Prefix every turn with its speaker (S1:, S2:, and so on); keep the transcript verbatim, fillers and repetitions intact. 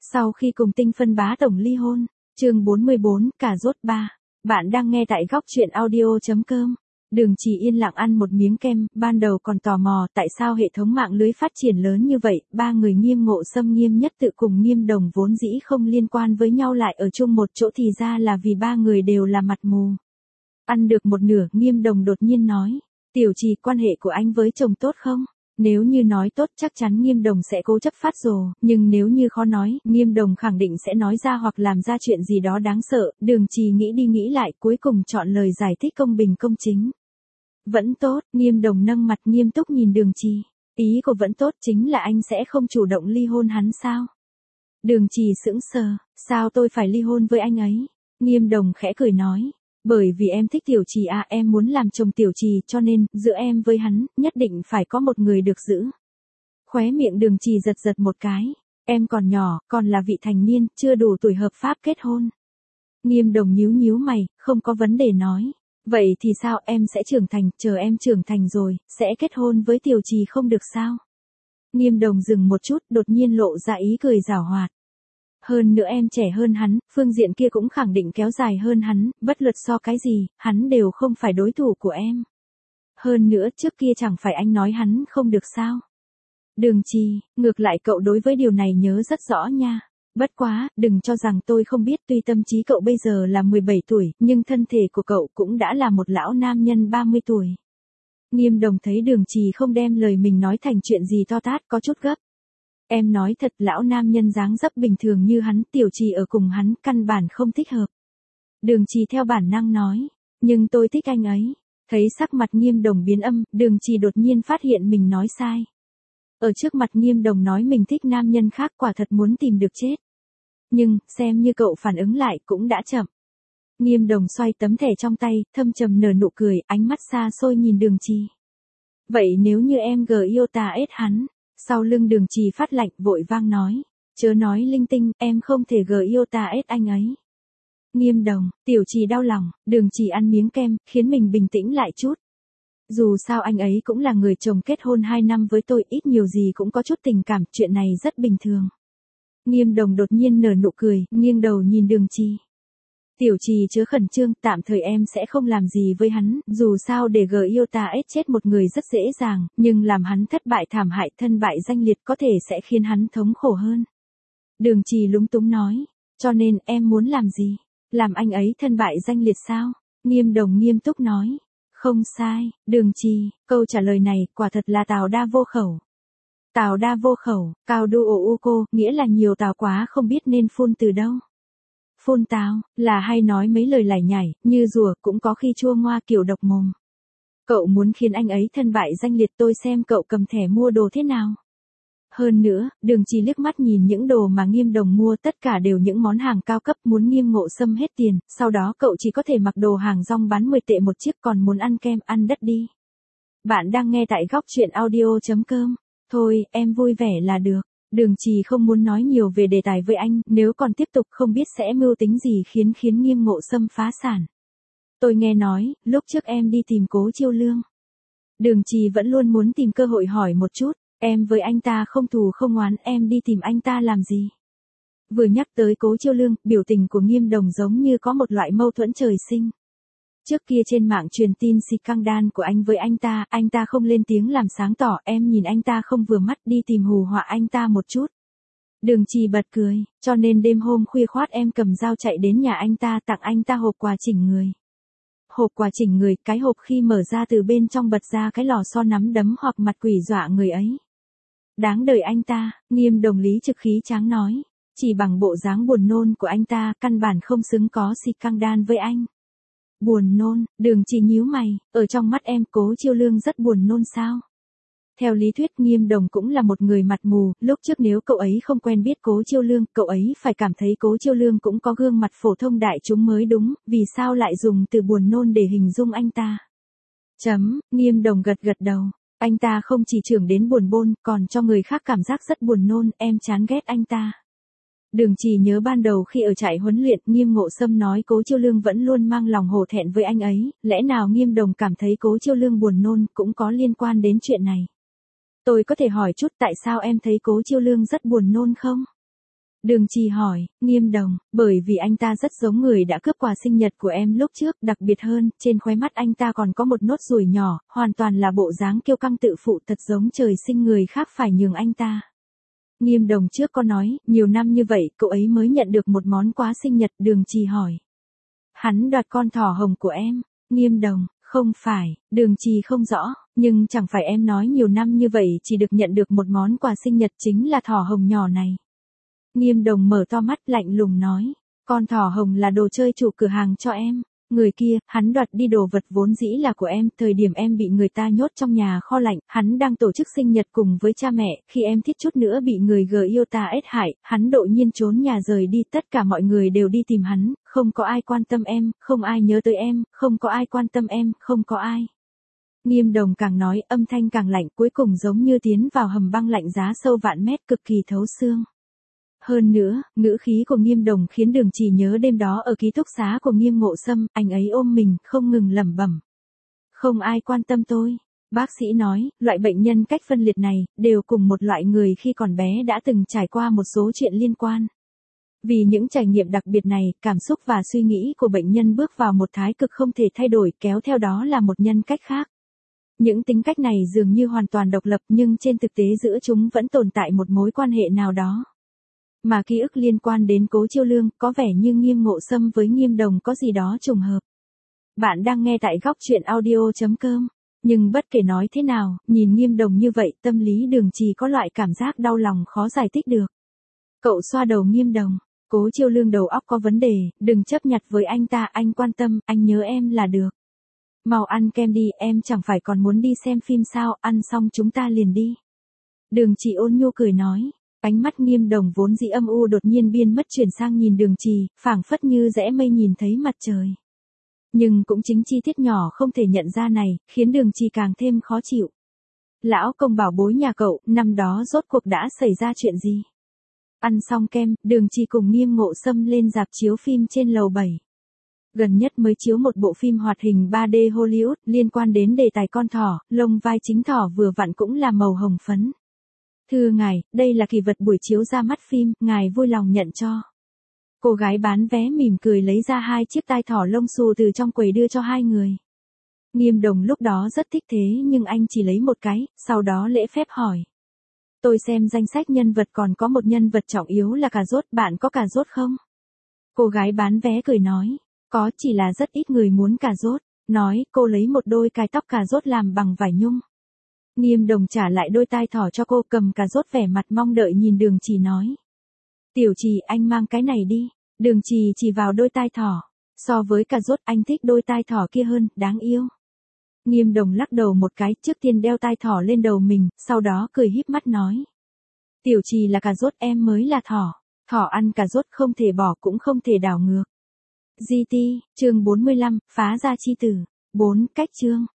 S1: Sau khi cùng Tinh Phân bá tổng ly hôn, chương bốn mươi bốn, cà rốt ba. Bạn đang nghe tại góc truyện audio chấm com. Đường Trì yên lặng ăn một miếng kem, ban đầu còn tò mò tại sao hệ thống mạng lưới phát triển lớn như vậy, ba người Nghiêm Ngộ Sâm Nghiêm Nhất Tự cùng Nghiêm Đồng vốn dĩ không liên quan với nhau lại ở chung một chỗ thì ra là vì ba người đều là mặt mù. Ăn được một nửa, Nghiêm Đồng đột nhiên nói, Tiểu Trì, quan hệ của anh với chồng tốt không? Nếu như nói tốt chắc chắn Nghiêm Đồng sẽ cố chấp phát rồ, nhưng nếu như khó nói, Nghiêm Đồng khẳng định sẽ nói ra hoặc làm ra chuyện gì đó đáng sợ. Đường Trì nghĩ đi nghĩ lại cuối cùng chọn lời giải thích công bình công chính. Vẫn tốt, Nghiêm Đồng nâng mặt nghiêm túc nhìn Đường Trì. Ý của vẫn tốt chính là anh sẽ không chủ động ly hôn hắn sao? Đường Trì sững sờ, sao tôi phải ly hôn với anh ấy? Nghiêm Đồng khẽ cười nói. Bởi vì em thích Tiểu Trì à, em muốn làm chồng Tiểu Trì cho nên, giữa em với hắn, nhất định phải có một người được giữ. Khóe miệng Đường Trì giật giật một cái. Em còn nhỏ, còn là vị thành niên, chưa đủ tuổi hợp pháp kết hôn. Nghiêm Đồng nhíu nhíu mày, không có vấn đề nói. Vậy thì sao, em sẽ trưởng thành, chờ em trưởng thành rồi, sẽ kết hôn với Tiểu Trì không được sao? Nghiêm Đồng dừng một chút, đột nhiên lộ ra ý cười giảo hoạt. Hơn nữa em trẻ hơn hắn, phương diện kia cũng khẳng định kéo dài hơn hắn, bất luận so cái gì, hắn đều không phải đối thủ của em. Hơn nữa trước kia chẳng phải anh nói hắn không được sao. Đường Trì, ngược lại cậu đối với điều này nhớ rất rõ nha. Bất quá, đừng cho rằng tôi không biết, tuy tâm trí cậu bây giờ là mười bảy tuổi, nhưng thân thể của cậu cũng đã là một lão nam nhân ba mươi tuổi. Nghiêm Đồng thấy Đường Trì không đem lời mình nói thành chuyện gì to tát, có chút gấp. Em nói thật, lão nam nhân dáng dấp bình thường như hắn, Tiểu Trì ở cùng hắn, căn bản không thích hợp. Đường Trì theo bản năng nói, nhưng tôi thích anh ấy. Thấy sắc mặt Nghiêm Đồng biến âm, Đường Trì đột nhiên phát hiện mình nói sai. Ở trước mặt Nghiêm Đồng nói mình thích nam nhân khác quả thật muốn tìm được chết. Nhưng, xem như cậu phản ứng lại cũng đã chậm. Nghiêm Đồng xoay tấm thẻ trong tay, thâm trầm nở nụ cười, ánh mắt xa xôi nhìn Đường Trì. Vậy nếu như em gờ yêu ta ết hắn? Sau lưng Đường Trì phát lạnh vội vang nói. Chớ nói linh tinh, em không thể gờ yêu ta ết anh ấy. Nghiêm Đồng, Tiểu Trì đau lòng, Đường Trì ăn miếng kem, khiến mình bình tĩnh lại chút. Dù sao anh ấy cũng là người chồng kết hôn hai năm với tôi, ít nhiều gì cũng có chút tình cảm, chuyện này rất bình thường. Nghiêm Đồng đột nhiên nở nụ cười, nghiêng đầu nhìn Đường Trì. Tiểu Trì chớ khẩn trương, tạm thời em sẽ không làm gì với hắn, dù sao để gờ yêu ta ết chết một người rất dễ dàng, nhưng làm hắn thất bại thảm hại, thân bại danh liệt có thể sẽ khiến hắn thống khổ hơn. Đường Trì lúng túng nói, cho nên em muốn làm gì? Làm anh ấy thân bại danh liệt sao? Nghiêm Đồng nghiêm túc nói, không sai, Đường Trì, câu trả lời này quả thật là tào đa vô khẩu. Tào đa vô khẩu, cao đu ồ u cô, nghĩa là nhiều tào quá không biết nên phun từ đâu. Phun tào, là hay nói mấy lời lải nhải, như rùa, cũng có khi chua ngoa kiểu độc mồm. Cậu muốn khiến anh ấy thân bại danh liệt, tôi xem cậu cầm thẻ mua đồ thế nào. Hơn nữa, Đường Trì liếc mắt nhìn những đồ mà Nghiêm Đồng mua, tất cả đều những món hàng cao cấp, muốn Nghiêm Ngộ Sâm hết tiền, sau đó cậu chỉ có thể mặc đồ hàng rong bán mười tệ một chiếc, còn muốn ăn kem, ăn đất đi. Bạn đang nghe tại góc truyện audio chấm com. Thôi, em vui vẻ là được. Đường Trì không muốn nói nhiều về đề tài với anh, nếu còn tiếp tục không biết sẽ mưu tính gì khiến khiến Nghiêm Ngộ Sâm phá sản. Tôi nghe nói, lúc trước em đi tìm Cố Chiêu Lương. Đường Trì vẫn luôn muốn tìm cơ hội hỏi một chút, em với anh ta không thù không oán, em đi tìm anh ta làm gì? Vừa nhắc tới Cố Chiêu Lương, biểu tình của Nghiêm Đồng giống như có một loại mâu thuẫn trời sinh. Trước kia trên mạng truyền tin scandal của anh với anh ta, anh ta không lên tiếng làm sáng tỏ, em nhìn anh ta không vừa mắt đi tìm hù họa anh ta một chút. Đường Trì bật cười, cho nên đêm hôm khuya khoát em cầm dao chạy đến nhà anh ta tặng anh ta hộp quà chỉnh người. Hộp quà chỉnh người, cái hộp khi mở ra từ bên trong bật ra cái lò xo nắm đấm hoặc mặt quỷ dọa người ấy. Đáng đời anh ta, Nghiêm Đồng lý trực khí tráng nói, chỉ bằng bộ dáng buồn nôn của anh ta, căn bản không xứng có scandal với anh. Buồn nôn, Đường Trì nhíu mày, ở trong mắt em Cố Chiêu Lương rất buồn nôn sao? Theo lý thuyết Nghiêm Đồng cũng là một người mặt mù, lúc trước nếu cậu ấy không quen biết Cố Chiêu Lương, cậu ấy phải cảm thấy Cố Chiêu Lương cũng có gương mặt phổ thông đại chúng mới đúng, vì sao lại dùng từ buồn nôn để hình dung anh ta? Chấm, Nghiêm Đồng gật gật đầu, anh ta không chỉ trưởng đến buồn bôn, còn cho người khác cảm giác rất buồn nôn, em chán ghét anh ta. Đường Trì nhớ ban đầu khi ở trại huấn luyện, Nghiêm Ngộ Sâm nói Cố Chiêu Lương vẫn luôn mang lòng hổ thẹn với anh ấy, lẽ nào Nghiêm Đồng cảm thấy Cố Chiêu Lương buồn nôn cũng có liên quan đến chuyện này. Tôi có thể hỏi chút tại sao em thấy Cố Chiêu Lương rất buồn nôn không? Đường Trì hỏi, Nghiêm Đồng, bởi vì anh ta rất giống người đã cướp quà sinh nhật của em lúc trước, đặc biệt hơn, trên khóe mắt anh ta còn có một nốt ruồi nhỏ, hoàn toàn là bộ dáng kiêu căng tự phụ, thật giống trời sinh người khác phải nhường anh ta. Nghiêm Đồng trước có nói, nhiều năm như vậy, cậu ấy mới nhận được một món quà sinh nhật. Đường Trì hỏi. Hắn đoạt con thỏ hồng của em. Nghiêm Đồng, không phải. Đường Trì không rõ, nhưng chẳng phải em nói nhiều năm như vậy chỉ được nhận được một món quà sinh nhật chính là thỏ hồng nhỏ này. Nghiêm Đồng mở to mắt lạnh lùng nói, con thỏ hồng là đồ chơi chủ cửa hàng cho em. Người kia, hắn đoạt đi đồ vật vốn dĩ là của em, thời điểm em bị người ta nhốt trong nhà kho lạnh, hắn đang tổ chức sinh nhật cùng với cha mẹ, khi em thích chút nữa bị người gờ yêu ta ết hại, hắn đột nhiên trốn nhà rời đi, tất cả mọi người đều đi tìm hắn, không có ai quan tâm em, không ai nhớ tới em, không có ai quan tâm em, không có ai. Nghiêm Đồng càng nói, âm thanh càng lạnh, cuối cùng giống như tiến vào hầm băng lạnh giá sâu vạn mét, cực kỳ thấu xương. Hơn nữa, ngữ khí của Nghiêm Đồng khiến Đường Trì nhớ đêm đó ở ký túc xá của Nghiêm Ngộ Sâm, anh ấy ôm mình, không ngừng lẩm bẩm. Không ai quan tâm tôi. Bác sĩ nói, loại bệnh nhân cách phân liệt này, đều cùng một loại người khi còn bé đã từng trải qua một số chuyện liên quan. Vì những trải nghiệm đặc biệt này, cảm xúc và suy nghĩ của bệnh nhân bước vào một thái cực không thể thay đổi, kéo theo đó là một nhân cách khác. Những tính cách này dường như hoàn toàn độc lập nhưng trên thực tế giữa chúng vẫn tồn tại một mối quan hệ nào đó. Mà ký ức liên quan đến Cố Chiêu Lương có vẻ như Nghiêm Ngộ Sâm với Nghiêm Đồng có gì đó trùng hợp. Bạn đang nghe tại góc truyện audio chấm com. Nhưng bất kể nói thế nào, nhìn Nghiêm Đồng như vậy, tâm lý Đường Trì có loại cảm giác đau lòng khó giải thích được. Cậu xoa đầu Nghiêm Đồng, Cố Chiêu Lương đầu óc có vấn đề, đừng chấp nhặt với anh ta, anh quan tâm, anh nhớ em là được. Mau ăn kem đi, em chẳng phải còn muốn đi xem phim sao, ăn xong chúng ta liền đi. Đường Trì ôn nhu cười nói. Ánh mắt Nghiêm Đồng vốn dĩ âm u đột nhiên biến mất chuyển sang nhìn Đường Trì, phảng phất như rẽ mây nhìn thấy mặt trời. Nhưng cũng chính chi tiết nhỏ không thể nhận ra này, khiến Đường Trì càng thêm khó chịu. Lão công bảo bối nhà cậu, năm đó rốt cuộc đã xảy ra chuyện gì? Ăn xong kem, Đường Trì cùng Nghiêm Ngộ Sâm lên rạp chiếu phim trên lầu bảy. Gần nhất mới chiếu một bộ phim hoạt hình ba D Hollywood liên quan đến đề tài con thỏ, lông vai chính thỏ vừa vặn cũng là màu hồng phấn. Thưa ngài, đây là kỳ vật buổi chiếu ra mắt phim, ngài vui lòng nhận cho. Cô gái bán vé mỉm cười lấy ra hai chiếc tai thỏ lông xù từ trong quầy đưa cho hai người. Nghiêm Đồng lúc đó rất thích thế nhưng anh chỉ lấy một cái, sau đó lễ phép hỏi. Tôi xem danh sách nhân vật còn có một nhân vật trọng yếu là cà rốt, bạn có cà rốt không? Cô gái bán vé cười nói, có, chỉ là rất ít người muốn cà rốt. Nói, cô lấy một đôi cài tóc cà rốt làm bằng vải nhung. Nghiêm Đồng trả lại đôi tai thỏ cho cô, cầm cà rốt vẻ mặt mong đợi nhìn Đường Trì nói. Tiểu Trì, anh mang cái này đi. Đường Trì chỉ vào đôi tai thỏ. So với cà rốt anh thích đôi tai thỏ kia hơn, đáng yêu. Nghiêm Đồng lắc đầu một cái, trước tiên đeo tai thỏ lên đầu mình, sau đó cười híp mắt nói. Tiểu Trì là cà rốt, em mới là thỏ. Thỏ ăn cà rốt không thể bỏ cũng không thể đảo ngược. giê tê, chương bốn mươi lăm, phá ra chi tử. bốn. Cách chương.